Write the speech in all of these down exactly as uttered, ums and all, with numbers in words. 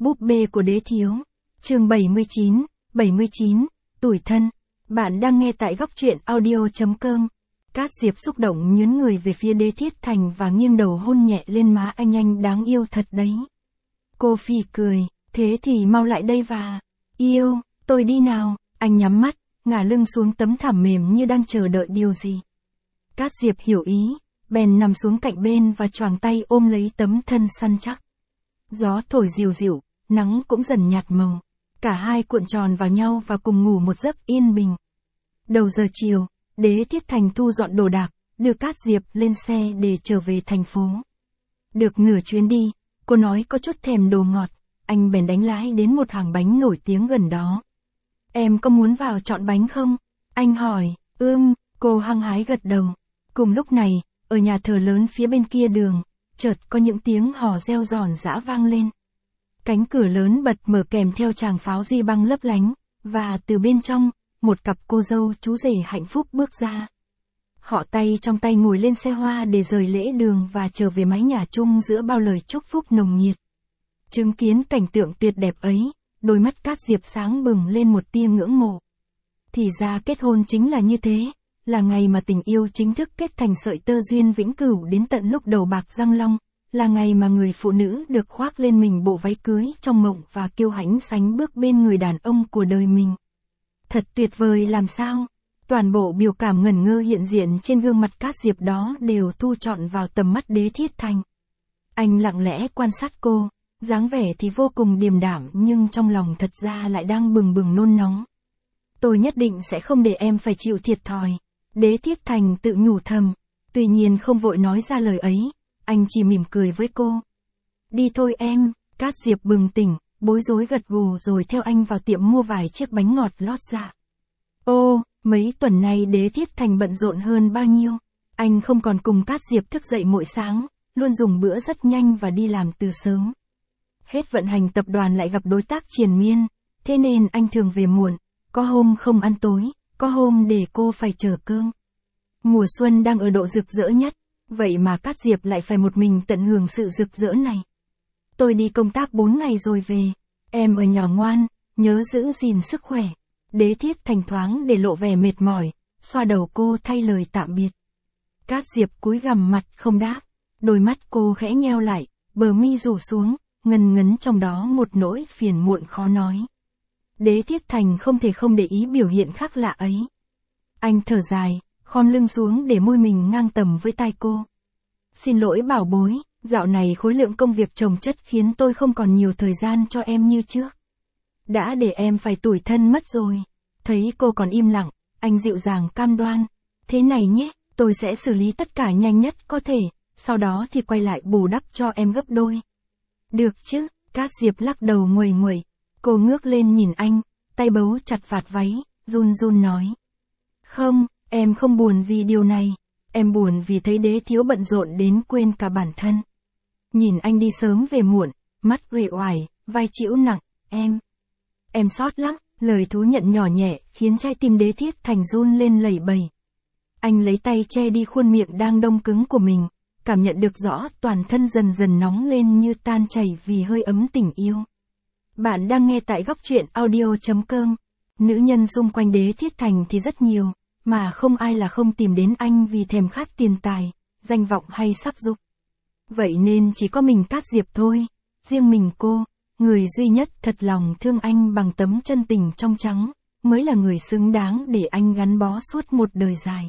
Búp bê của đế thiếu. Chương bảy mươi chín, bảy mươi chín, tủi thân. Bạn đang nghe tại góc truyện audio chấm com. Cát Diệp xúc động nhướng người về phía Đế Thiết Thành và nghiêng đầu hôn nhẹ lên má anh. Anh đáng yêu thật đấy. Cô phì cười, thế thì mau lại đây và... Yêu, tôi đi nào. Anh nhắm mắt, ngả lưng xuống tấm thảm mềm như đang chờ đợi điều gì. Cát Diệp hiểu ý, bèn nằm xuống cạnh bên và choàng tay ôm lấy tấm thân săn chắc. Gió thổi dịu dịu, nắng cũng dần nhạt màu. Cả hai cuộn tròn vào nhau và cùng ngủ một giấc yên bình. Đầu giờ chiều, Đế Thiết Thành thu dọn đồ đạc, đưa Cát Diệp lên xe để trở về thành phố. Được nửa chuyến đi, cô nói có chút thèm đồ ngọt, anh bèn đánh lái đến một hàng bánh nổi tiếng gần đó. Em có muốn vào chọn bánh không? Anh hỏi. Ưm, cô hăng hái gật đầu. Cùng lúc này, ở nhà thờ lớn phía bên kia đường, chợt có những tiếng hò reo giòn giã vang lên. Cánh cửa lớn bật mở kèm theo tràng pháo duy băng lấp lánh, và từ bên trong, một cặp cô dâu chú rể hạnh phúc bước ra. Họ tay trong tay ngồi lên xe hoa để rời lễ đường và trở về mái nhà chung giữa bao lời chúc phúc nồng nhiệt. Chứng kiến cảnh tượng tuyệt đẹp ấy, đôi mắt Cát Diệp sáng bừng lên một tia ngưỡng mộ. Thì ra kết hôn chính là như thế, là ngày mà tình yêu chính thức kết thành sợi tơ duyên vĩnh cửu đến tận lúc đầu bạc răng long, là ngày mà người phụ nữ được khoác lên mình bộ váy cưới trong mộng và kiêu hãnh sánh bước bên người đàn ông của đời mình. Thật tuyệt vời làm sao? Toàn bộ biểu cảm ngẩn ngơ hiện diện trên gương mặt Cát Diệp đó đều thu trọn vào tầm mắt Đế Thiết Thành. Anh lặng lẽ quan sát cô, dáng vẻ thì vô cùng điềm đạm nhưng trong lòng thật ra lại đang bừng bừng nôn nóng. Tôi nhất định sẽ không để em phải chịu thiệt thòi. Đế Thiết Thành tự nhủ thầm, tuy nhiên không vội nói ra lời ấy, anh chỉ mỉm cười với cô. Đi thôi em. Cát Diệp bừng tỉnh, bối rối gật gù rồi theo anh vào tiệm mua vài chiếc bánh ngọt lót dạ. Ô, mấy tuần nay Đế Thiết Thành bận rộn hơn bao nhiêu. Anh không còn cùng Cát Diệp thức dậy mỗi sáng, luôn dùng bữa rất nhanh và đi làm từ sớm. Hết vận hành tập đoàn lại gặp đối tác triền miên, thế nên anh thường về muộn, có hôm không ăn tối, có hôm để cô phải chờ cơm. Mùa xuân đang ở độ rực rỡ nhất, vậy mà Cát Diệp lại phải một mình tận hưởng sự rực rỡ này. Tôi đi công tác bốn ngày rồi về, em ở nhà ngoan, nhớ giữ gìn sức khỏe. Đế Thiết Thành thoáng để lộ vẻ mệt mỏi, xoa đầu cô thay lời tạm biệt. Cát Diệp cúi gằm mặt không đáp, đôi mắt cô khẽ nheo lại, bờ mi rủ xuống, ngần ngấn trong đó một nỗi phiền muộn khó nói. Đế Thiết Thành không thể không để ý biểu hiện khác lạ ấy. Anh thở dài, khom lưng xuống để môi mình ngang tầm với tai cô. Xin lỗi bảo bối, dạo này khối lượng công việc chồng chất khiến tôi không còn nhiều thời gian cho em như trước. Đã để em phải tủi thân mất rồi. Thấy cô còn im lặng, anh dịu dàng cam đoan. Thế này nhé, tôi sẽ xử lý tất cả nhanh nhất có thể, sau đó thì quay lại bù đắp cho em gấp đôi. Được chứ? Cát Diệp lắc đầu nguầy nguẩy. Cô ngước lên nhìn anh, tay bấu chặt vạt váy, run run nói. Không, em không buồn vì điều này. Em buồn vì thấy Đế thiếu bận rộn đến quên cả bản thân. Nhìn anh đi sớm về muộn, mắt uể oải, vai chịu nặng, em. Em sót lắm, lời thú nhận nhỏ nhẹ khiến trái tim Đế Thiết Thành run lên lẩy bẩy. Anh lấy tay che đi khuôn miệng đang đông cứng của mình, cảm nhận được rõ toàn thân dần dần nóng lên như tan chảy vì hơi ấm tình yêu. Bạn đang nghe tại góc truyện audio chấm com. Nữ nhân xung quanh Đế Thiết Thành thì rất nhiều, mà không ai là không tìm đến anh vì thèm khát tiền tài, danh vọng hay sắc dục. Vậy nên chỉ có mình Cát Diệp thôi, riêng mình cô, người duy nhất thật lòng thương anh bằng tấm chân tình trong trắng, mới là người xứng đáng để anh gắn bó suốt một đời dài.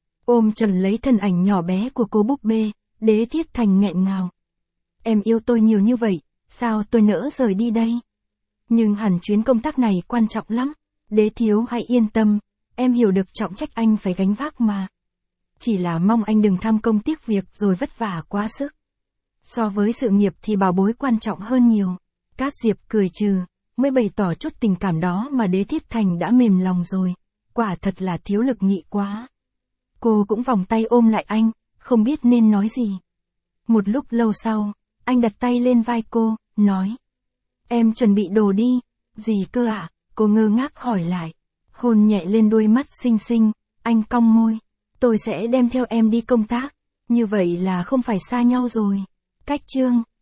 Ôm chầm lấy thân ảnh nhỏ bé của cô búp bê, Đế Thiết Thành nghẹn ngào. Em yêu tôi nhiều như vậy, sao tôi nỡ rời đi đây? Nhưng hẳn chuyến công tác này quan trọng lắm. Đế thiếu hãy yên tâm, em hiểu được trọng trách anh phải gánh vác mà. Chỉ là mong anh đừng tham công tiếc việc rồi vất vả quá sức. So với sự nghiệp thì bảo bối quan trọng hơn nhiều. Cát Diệp cười trừ, mới bày tỏ chút tình cảm đó mà Đế Thiết Thành đã mềm lòng rồi. Quả thật là thiếu lực nhị quá. Cô cũng vòng tay ôm lại anh, không biết nên nói gì. Một lúc lâu sau, anh đặt tay lên vai cô, nói. Em chuẩn bị đồ đi. Gì cơ ạ? À? Cô ngơ ngác hỏi lại. Hôn nhẹ lên đôi mắt xinh xinh, anh cong môi. Tôi sẽ đem theo em đi công tác. Như vậy là không phải xa nhau rồi. Cách chương.